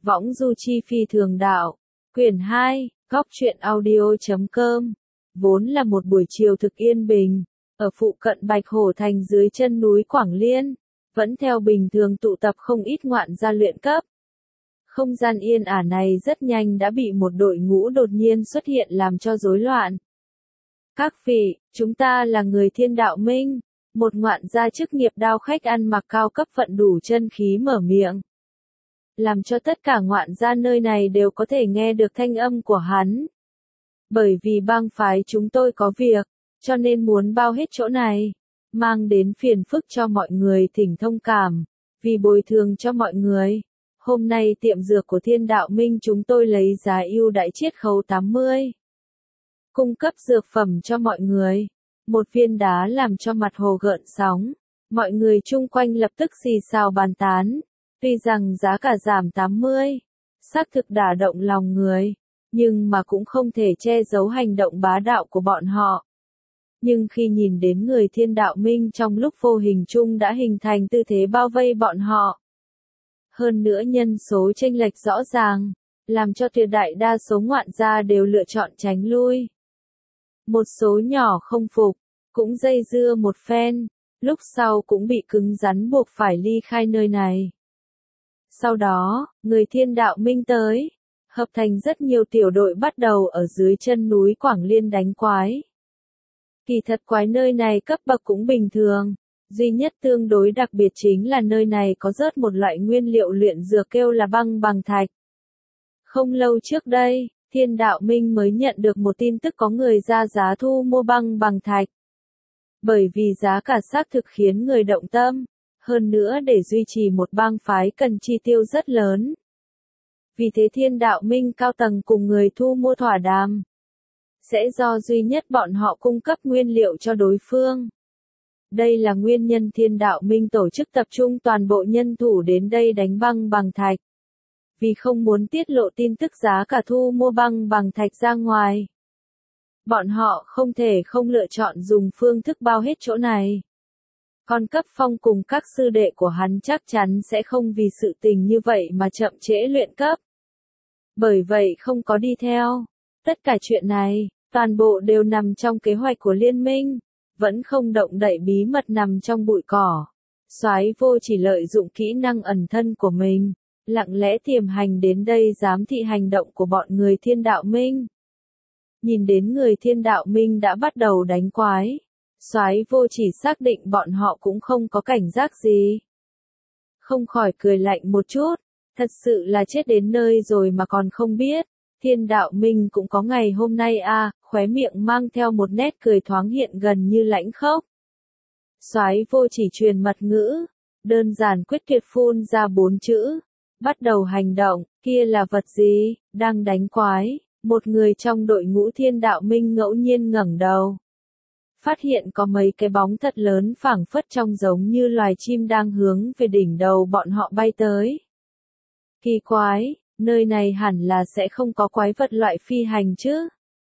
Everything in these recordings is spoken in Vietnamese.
Võng du chi phi thường đạo. Quyển 2, góc truyện audio.com. Vốn là một buổi chiều thực yên bình, ở phụ cận Bạch Hổ Thành dưới chân núi Quảng Liên, vẫn theo bình thường tụ tập không ít ngoạn gia luyện cấp. Không gian yên ả này rất nhanh đã bị một đội ngũ đột nhiên xuất hiện làm cho rối loạn. Các vị, chúng ta là người Thiên Đạo Minh, một ngoạn gia chức nghiệp đao khách ăn mặc cao cấp vận đủ chân khí mở miệng. Làm cho tất cả ngoạn gia nơi này đều có thể nghe được thanh âm của hắn. Bởi vì bang phái chúng tôi có việc, cho nên muốn bao hết chỗ này, mang đến phiền phức cho mọi người thỉnh thông cảm, vì bồi thường cho mọi người. Hôm nay tiệm dược của Thiên Đạo Minh chúng tôi lấy giá ưu đãi chiết khấu 80. Cung cấp dược phẩm cho mọi người. Một viên đá làm cho mặt hồ gợn sóng. Mọi người chung quanh lập tức xì xào bàn tán. Tuy rằng giá cả giảm 80, xác thực đả động lòng người, nhưng mà cũng không thể che giấu hành động bá đạo của bọn họ. Nhưng khi nhìn đến người Thiên Đạo Minh trong lúc vô hình chung đã hình thành tư thế bao vây bọn họ. Hơn nữa nhân số chênh lệch rõ ràng, làm cho tuyệt đại đa số ngoạn gia đều lựa chọn tránh lui. Một số nhỏ không phục, cũng dây dưa một phen, lúc sau cũng bị cứng rắn buộc phải ly khai nơi này. Sau đó, người Thiên Đạo Minh tới, hợp thành rất nhiều tiểu đội bắt đầu ở dưới chân núi Quảng Liên đánh quái. Kỳ thật quái nơi này cấp bậc cũng bình thường, duy nhất tương đối đặc biệt chính là nơi này có rớt một loại nguyên liệu luyện dược kêu là băng bằng thạch. Không lâu trước đây, Thiên Đạo Minh mới nhận được một tin tức có người ra giá thu mua băng bằng thạch. Bởi vì giá cả xác thực khiến người động tâm. Hơn nữa để duy trì một bang phái cần chi tiêu rất lớn. Vì thế Thiên Đạo Minh cao tầng cùng người thu mua thỏa đàm. Sẽ do duy nhất bọn họ cung cấp nguyên liệu cho đối phương. Đây là nguyên nhân Thiên Đạo Minh tổ chức tập trung toàn bộ nhân thủ đến đây đánh băng bằng thạch. Vì không muốn tiết lộ tin tức giá cả thu mua băng bằng thạch ra ngoài. Bọn họ không thể không lựa chọn dùng phương thức bao hết chỗ này. Còn Cấp Phong cùng các sư đệ của hắn chắc chắn sẽ không vì sự tình như vậy mà chậm trễ luyện cấp. Bởi vậy không có đi theo. Tất cả chuyện này, toàn bộ đều nằm trong kế hoạch của liên minh, vẫn không động đậy bí mật nằm trong bụi cỏ. Soái Vô chỉ lợi dụng kỹ năng ẩn thân của mình, lặng lẽ tiềm hành đến đây giám thị hành động của bọn người Thiên Đạo Minh. Nhìn đến người Thiên Đạo Minh đã bắt đầu đánh quái. Soái Vô chỉ xác định bọn họ cũng không có cảnh giác gì. Không khỏi cười lạnh một chút, thật sự là chết đến nơi rồi mà còn không biết. Thiên Đạo Minh cũng có ngày hôm nay à, khóe miệng mang theo một nét cười thoáng hiện gần như lãnh khốc. Soái Vô chỉ truyền mật ngữ, đơn giản quyết tuyệt phun ra 4 chữ. Bắt đầu hành động, kia là vật gì, đang đánh quái. Một người trong đội ngũ Thiên Đạo Minh ngẫu nhiên ngẩng đầu. Phát hiện có mấy cái bóng thật lớn phảng phất trông giống như loài chim đang hướng về đỉnh đầu bọn họ bay tới. Kỳ quái, nơi này hẳn là sẽ không có quái vật loại phi hành chứ?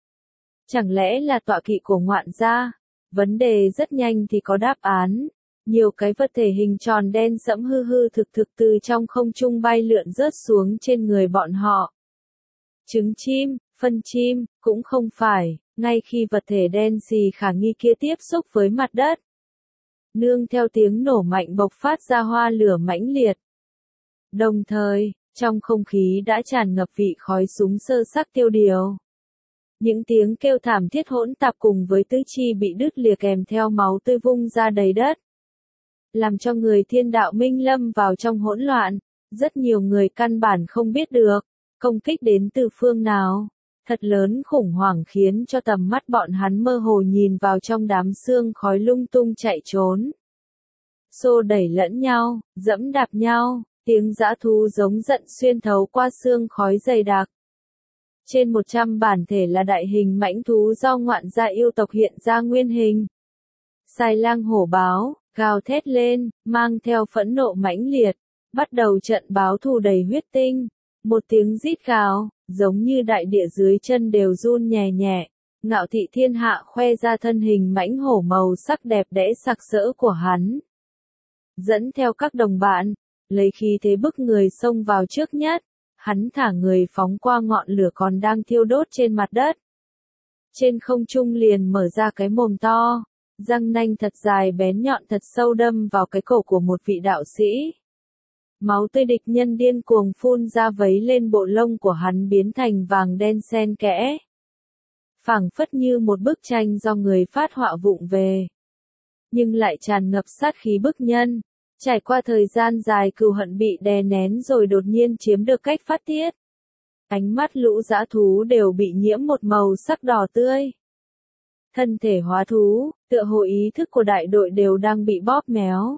Chẳng lẽ là tọa kỵ của ngoạn gia? Vấn đề rất nhanh thì có đáp án. Nhiều cái vật thể hình tròn đen sẫm hư hư thực thực từ trong không trung bay lượn rớt xuống trên người bọn họ. Trứng chim, phân chim, cũng không phải. Ngay khi vật thể đen xì khả nghi kia tiếp xúc với mặt đất, nương theo tiếng nổ mạnh bộc phát ra hoa lửa mãnh liệt. Đồng thời, trong không khí đã tràn ngập vị khói súng sơ sắc tiêu điều. Những tiếng kêu thảm thiết hỗn tạp cùng với tứ chi bị đứt lìa kèm theo máu tươi vung ra đầy đất. Làm cho người Thiên Đạo Minh lâm vào trong hỗn loạn, rất nhiều người căn bản không biết được, công kích đến từ phương nào. Thật lớn khủng hoảng khiến cho tầm mắt bọn hắn mơ hồ nhìn vào trong đám sương khói lung tung chạy trốn. Xô đẩy lẫn nhau, dẫm đạp nhau, tiếng dã thú giống giận xuyên thấu qua sương khói dày đặc. Trên 100 bản thể là đại hình mãnh thú do ngoạn gia yêu tộc hiện ra nguyên hình. Xài lang hổ báo, gào thét lên, mang theo phẫn nộ mãnh liệt, bắt đầu trận báo thù đầy huyết tinh. Một tiếng rít gào, giống như đại địa dưới chân đều run nhẹ nhẹ. Ngạo thị thiên hạ khoe ra thân hình mãnh hổ màu sắc đẹp đẽ sặc sỡ của hắn. Dẫn theo các đồng bạn, lấy khí thế bức người xông vào trước nhất, Hắn thả người phóng qua ngọn lửa còn đang thiêu đốt trên mặt đất. Trên không trung liền mở ra cái mồm to, răng nanh thật dài bén nhọn thật sâu đâm vào cái cổ của một vị đạo sĩ. Máu tươi địch nhân điên cuồng phun ra vấy lên bộ lông của hắn biến thành vàng đen xen kẽ. Phảng phất như một bức tranh do người phát họa vụng về. Nhưng lại tràn ngập sát khí bức nhân. Trải qua thời gian dài cừu hận bị đè nén rồi đột nhiên chiếm được cách phát tiết. Ánh mắt lũ dã thú đều bị nhiễm một màu sắc đỏ tươi. Thân thể hóa thú, tựa hồ ý thức của đại đội đều đang bị bóp méo.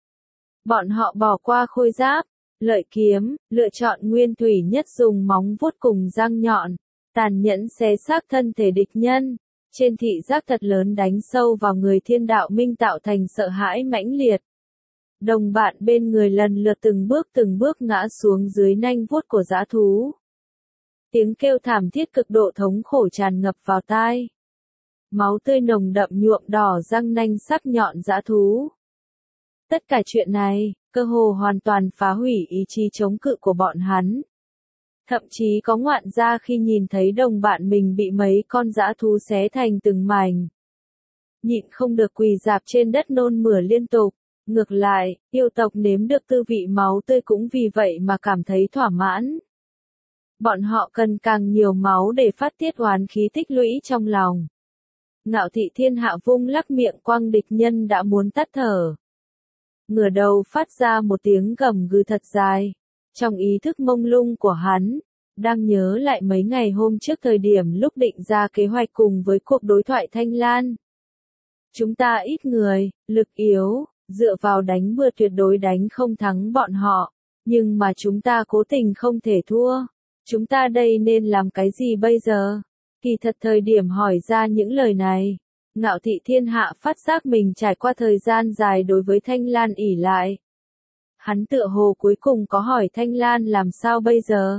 Bọn họ bỏ qua khôi giáp, lợi kiếm, lựa chọn nguyên thủy nhất dùng móng vuốt cùng răng nhọn, tàn nhẫn xé xác thân thể địch nhân. Trên thị giác thật lớn đánh sâu vào người Thiên Đạo Minh tạo thành sợ hãi mãnh liệt. Đồng bạn bên người lần lượt từng bước ngã xuống dưới nanh vuốt của dã thú. Tiếng kêu thảm thiết cực độ thống khổ tràn ngập vào tai. Máu tươi nồng đậm nhuộm đỏ răng nanh sắc nhọn dã thú. Tất cả chuyện này, cơ hồ hoàn toàn phá hủy ý chí chống cự của bọn hắn. Thậm chí có ngoạn gia khi nhìn thấy đồng bạn mình bị mấy con dã thú xé thành từng mảnh. Nhịn không được quỳ rạp trên đất nôn mửa liên tục. Ngược lại, yêu tộc nếm được tư vị máu tươi cũng vì vậy mà cảm thấy thỏa mãn. Bọn họ cần càng nhiều máu để phát tiết oán khí tích lũy trong lòng. Ngạo Thị Thiên Hạ vung lắc miệng quăng địch nhân đã muốn tắt thở. Ngửa đầu phát ra một tiếng gầm gừ thật dài. Trong ý thức mông lung của hắn, đang nhớ lại mấy ngày hôm trước thời điểm lúc định ra kế hoạch cùng với cuộc đối thoại Thanh Lan. Chúng ta ít người, lực yếu, dựa vào đánh bừa tuyệt đối đánh không thắng bọn họ, nhưng mà chúng ta cố tình không thể thua. Chúng ta đây nên làm cái gì bây giờ? Kỳ thật thời điểm hỏi ra những lời này, Ngạo Thị Thiên Hạ phát giác mình trải qua thời gian dài đối với Thanh Lan ỷ lại. Hắn tựa hồ cuối cùng có hỏi Thanh Lan làm sao bây giờ?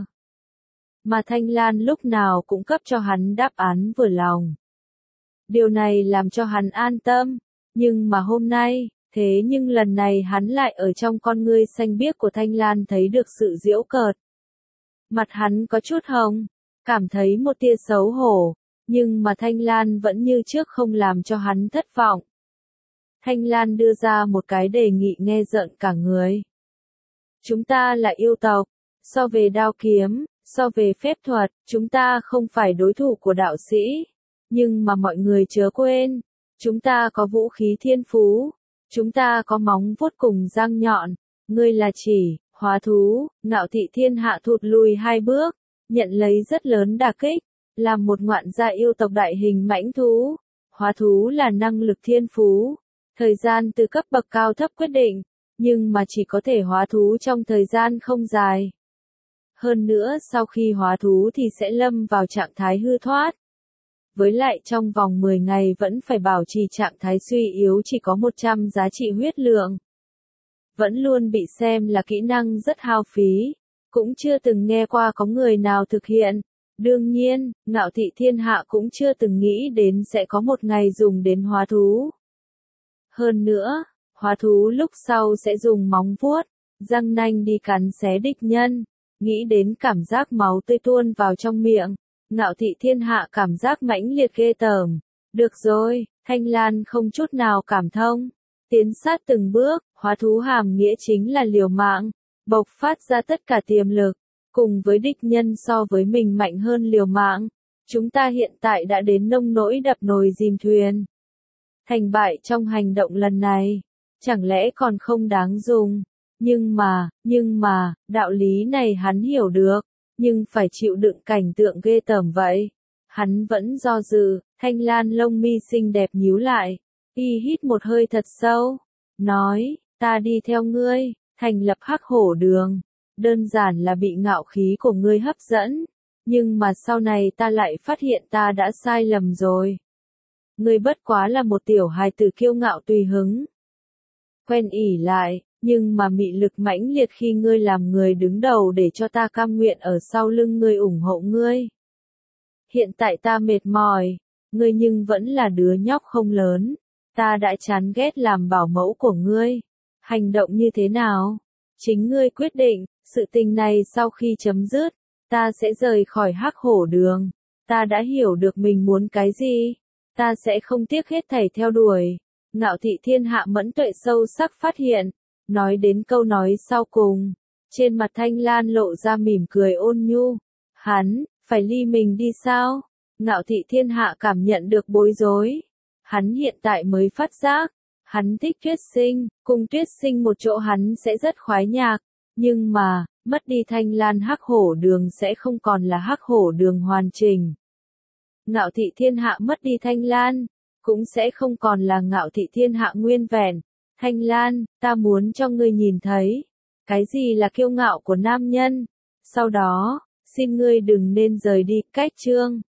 Mà Thanh Lan lúc nào cũng cấp cho hắn đáp án vừa lòng. Điều này làm cho hắn an tâm, nhưng mà hôm nay, thế nhưng lần này hắn lại ở trong con ngươi xanh biếc của Thanh Lan thấy được sự giễu cợt. Mặt hắn có chút hồng, cảm thấy một tia xấu hổ, nhưng mà Thanh Lan vẫn như trước không làm cho hắn thất vọng. Thanh Lan đưa ra một cái đề nghị nghe rợn cả người. Chúng ta là yêu tộc, so về đao kiếm, so về phép thuật, chúng ta không phải đối thủ của đạo sĩ, nhưng mà mọi người chớ quên, chúng ta có vũ khí thiên phú, chúng ta có móng vuốt cùng răng nhọn, ngươi là chỉ, hóa thú. Ngạo Thị Thiên Hạ thụt lùi 2 bước, nhận lấy rất lớn đả kích, làm một ngoạn gia yêu tộc đại hình mãnh thú. Hóa thú là năng lực thiên phú, thời gian từ cấp bậc cao thấp quyết định, nhưng mà chỉ có thể hóa thú trong thời gian không dài. Hơn nữa sau khi hóa thú thì sẽ lâm vào trạng thái hư thoát. Với lại trong vòng 10 ngày vẫn phải bảo trì trạng thái suy yếu chỉ có 100 giá trị huyết lượng. Vẫn luôn bị xem là kỹ năng rất hao phí, cũng chưa từng nghe qua có người nào thực hiện. Đương nhiên, Ngạo Thị Thiên Hạ cũng chưa từng nghĩ đến sẽ có một ngày dùng đến hóa thú. Hơn nữa, hóa thú lúc sau sẽ dùng móng vuốt, răng nanh đi cắn xé địch nhân. Nghĩ đến cảm giác máu tươi tuôn vào trong miệng, Ngạo Thị Thiên Hạ cảm giác mãnh liệt ghê tởm. Được rồi, Thanh Lan không chút nào cảm thông. Tiến sát từng bước, hóa thú hàm nghĩa chính là liều mạng, bộc phát ra tất cả tiềm lực, cùng với địch nhân so với mình mạnh hơn liều mạng. Chúng ta hiện tại đã đến nông nỗi đập nồi dìm thuyền. Thành bại trong hành động lần này, chẳng lẽ còn không đáng dùng. Nhưng mà, đạo lý này hắn hiểu được, nhưng phải chịu đựng cảnh tượng ghê tởm vậy. Hắn vẫn do dự, Thanh Lan lông mi xinh đẹp nhíu lại, y hít một hơi thật sâu, nói, ta đi theo ngươi, thành lập Hắc Hổ Đường, đơn giản là bị ngạo khí của ngươi hấp dẫn, nhưng mà sau này ta lại phát hiện ta đã sai lầm rồi. Ngươi bất quá là một tiểu hài tử kiêu ngạo tùy hứng, quen ỷ lại. Nhưng mà mị lực mãnh liệt khi ngươi làm người đứng đầu để cho ta cam nguyện ở sau lưng ngươi ủng hộ ngươi. Hiện tại ta mệt mỏi, ngươi nhưng vẫn là đứa nhóc không lớn, ta đã chán ghét làm bảo mẫu của ngươi. Hành động như thế nào? Chính ngươi quyết định, sự tình này sau khi chấm dứt, ta sẽ rời khỏi Hắc Hổ Đường. Ta đã hiểu được mình muốn cái gì. Ta sẽ không tiếc hết thảy theo đuổi. Ngạo Thị Thiên Hạ mẫn tuệ sâu sắc phát hiện. Nói đến câu nói sau cùng. Trên mặt Thanh Lan lộ ra mỉm cười ôn nhu. Hắn, phải ly mình đi sao? Ngạo Thị Thiên Hạ cảm nhận được bối rối. Hắn hiện tại mới phát giác. Hắn thích Tuyết Sinh, cùng Tuyết Sinh một chỗ hắn sẽ rất khoái nhạc. Nhưng mà, mất đi Thanh Lan Hắc Hổ Đường sẽ không còn là Hắc Hổ Đường hoàn chỉnh. Ngạo Thị Thiên Hạ mất đi Thanh Lan, cũng sẽ không còn là Ngạo Thị Thiên Hạ nguyên vẹn. Thanh Lan, ta muốn cho ngươi nhìn thấy, cái gì là kiêu ngạo của nam nhân. Sau đó, xin ngươi đừng nên rời đi. Cách chương